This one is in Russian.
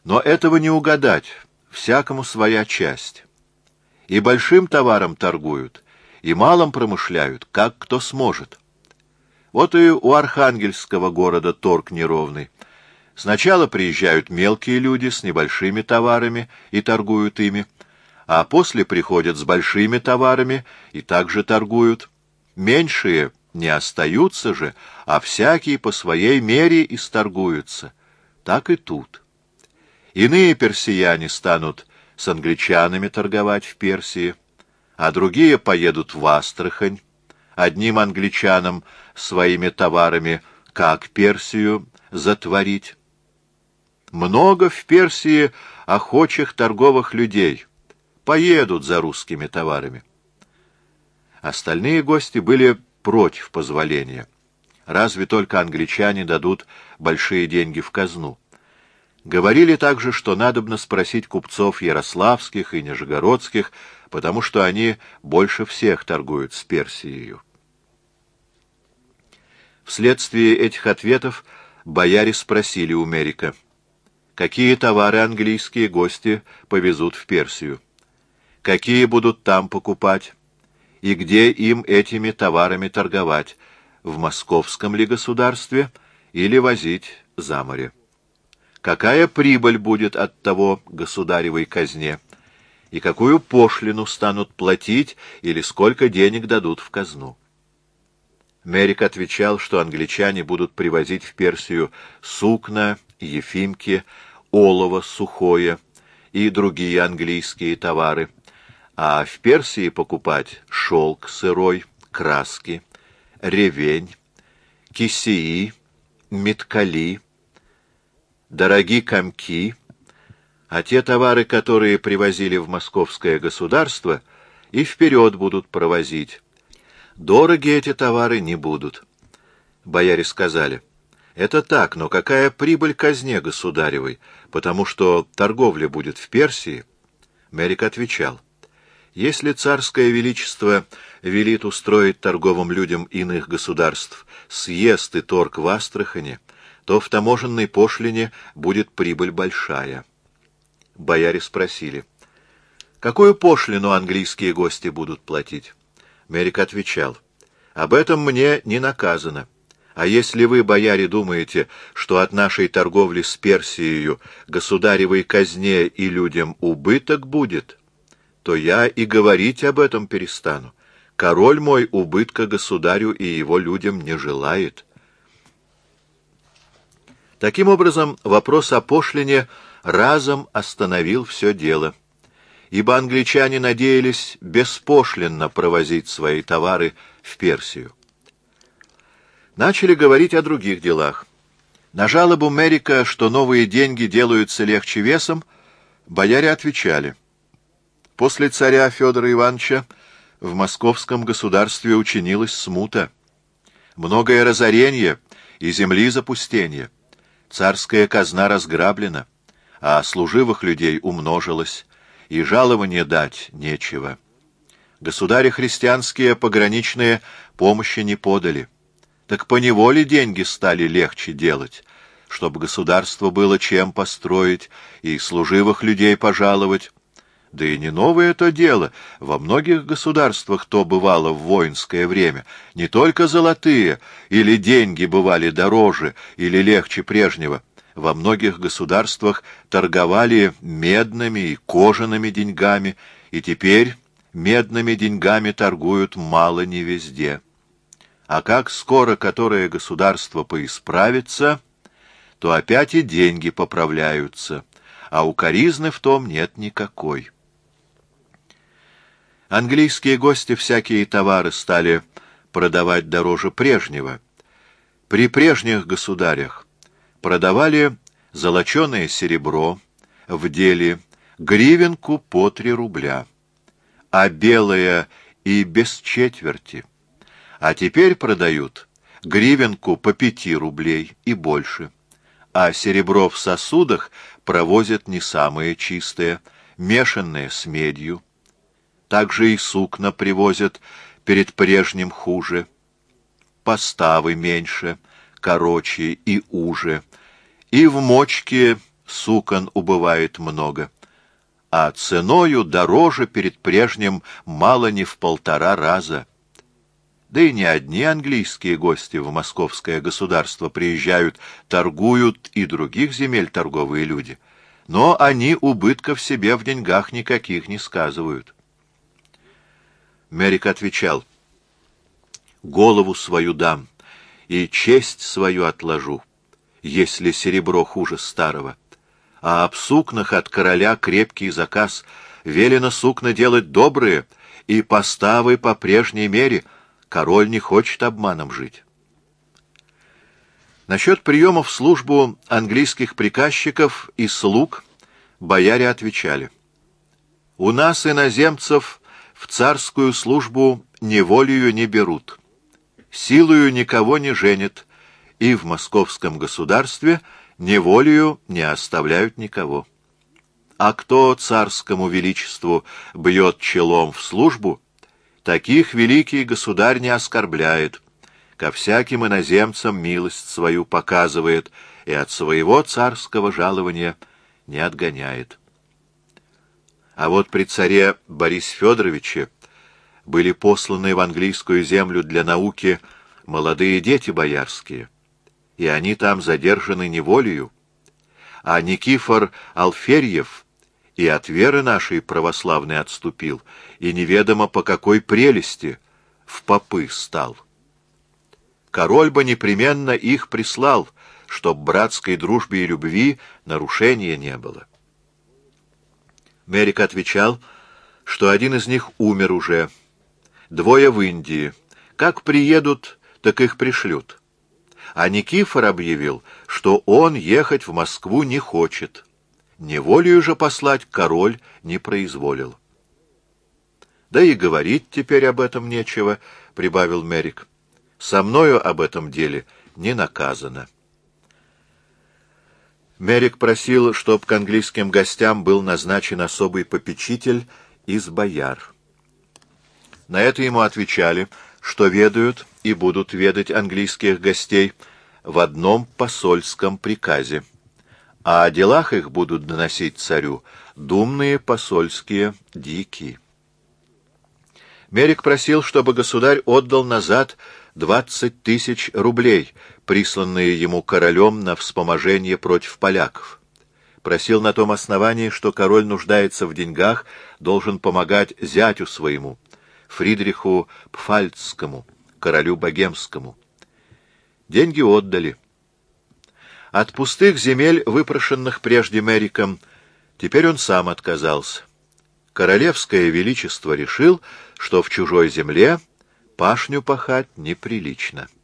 Но этого не угадать, всякому своя часть. И большим товаром торгуют, и малым промышляют, как кто сможет. Вот и у Архангельского города торг неровный. Сначала приезжают мелкие люди с небольшими товарами и торгуют ими, а после приходят с большими товарами и также торгуют. Меньшие не остаются же, а всякие по своей мере исторгуются. Так и тут. Иные персияне станут с англичанами торговать в Персии, а другие поедут в Астрахань, одним англичанам своими товарами, как Персию затворить. Много в Персии охочих торговых людей, поедут за русскими товарами. Остальные гости были против позволения. Разве только англичане дадут большие деньги в казну. Говорили также, что надобно спросить купцов ярославских и нижегородских, потому что они больше всех торгуют с Персией. Вследствие этих ответов бояре спросили у Мерика, какие товары английские гости повезут в Персию, какие будут там покупать, и где им этими товарами торговать, в московском ли государстве или возить за море. Какая прибыль будет от того государевой казне, и какую пошлину станут платить или сколько денег дадут в казну. Мерик отвечал, что англичане будут привозить в Персию сукна, ефимки, олово сухое и другие английские товары, а в Персии покупать шелк сырой, краски, ревень, кисеи, меткали, дорогие комки, а те товары, которые привозили в московское государство, и вперед будут провозить. Дороги эти товары не будут. Бояре сказали, это так, но какая прибыль казне государевой, потому что торговля будет в Персии? Мерик отвечал, если царское величество велит устроить торговым людям иных государств съезд и торг в Астрахани, то в таможенной пошлине будет прибыль большая. Бояре спросили, какую пошлину английские гости будут платить? Мерик отвечал, об этом мне не наказано. А если вы, бояре, думаете, что от нашей торговли с Персией государевой казне и людям убыток будет, то я и говорить об этом перестану. Король мой убытка государю и его людям не желает. Таким образом, вопрос о пошлине разом остановил все дело, ибо англичане надеялись беспошлинно провозить свои товары в Персию. Начали говорить о других делах. На жалобу Мерика, что новые деньги делаются легче весом, бояре отвечали. После царя Федора Ивановича в московском государстве учинилась смута, многое разоренье и земли запустенье. Царская казна разграблена, а служивых людей умножилось, и жалования дать нечего. Государи христианские пограничные помощи не подали. Так поневоле деньги стали легче делать, чтобы государство было чем построить и служивых людей пожаловать. Да и не новое это дело. Во многих государствах то бывало в воинское время. Не только золотые или деньги бывали дороже или легче прежнего. Во многих государствах торговали медными и кожаными деньгами, и теперь медными деньгами торгуют мало не везде. А как скоро которое государство поисправится, то опять и деньги поправляются, а укоризны в том нет никакой. Английские гости всякие товары стали продавать дороже прежнего. При прежних государях продавали золоченое серебро в деле гривенку по 3 рубля, а белое и без четверти. А теперь продают гривенку по 5 рублей и больше, а серебро в сосудах провозят не самое чистое, мешанное с медью. Также и сукна привозят перед прежним хуже, поставы меньше, короче и уже, и в мочке сукон убывает много, а ценою дороже перед прежним мало не в 1,5 раза. Да и не одни английские гости в московское государство приезжают, торгуют и других земель торговые люди, но они убытков себе в деньгах никаких не сказывают. Мерик отвечал: «Голову свою дам и честь свою отложу, если серебро хуже старого. А об сукнах от короля крепкий заказ. Велено сукна делать добрые, и поставы по прежней мере. Король не хочет обманом жить». Насчет приема в службу английских приказчиков и слуг бояре отвечали: «У нас иноземцев в царскую службу неволею не берут, силою никого не женят, и в московском государстве неволею не оставляют никого. А кто царскому величеству бьет челом в службу, таких великий государь не оскорбляет, ко всяким иноземцам милость свою показывает и от своего царского жалования не отгоняет». А вот при царе Борисе Федоровиче были посланы в английскую землю для науки молодые дети боярские, и они там задержаны неволею, а Никифор Алферьев и от веры нашей православной отступил, и неведомо по какой прелести в попы стал. Король бы непременно их прислал, чтоб братской дружбе и любви нарушения не было. Мерик отвечал, что один из них умер уже, 2 в Индии. Как приедут, так их пришлют. А Никифор объявил, что он ехать в Москву не хочет. Неволею же послать король не произволил. «Да и говорить теперь об этом нечего», — прибавил Мерик. «Со мною об этом деле не наказано». Мерик просил, чтоб к английским гостям был назначен особый попечитель из бояр. На это ему отвечали, что ведают и будут ведать английских гостей в одном посольском приказе, а о делах их будут доносить царю думные посольские дьяки. Мерик просил, чтобы государь отдал назад 20 000 рублей, присланные ему королем на вспоможение против поляков. Просил на том основании, что король нуждается в деньгах, должен помогать зятю своему, Фридриху Пфальцскому, королю богемскому. Деньги отдали. От пустых земель, выпрошенных прежде Мериком, теперь он сам отказался. Королевское величество решил, что в чужой земле пашню пахать неприлично.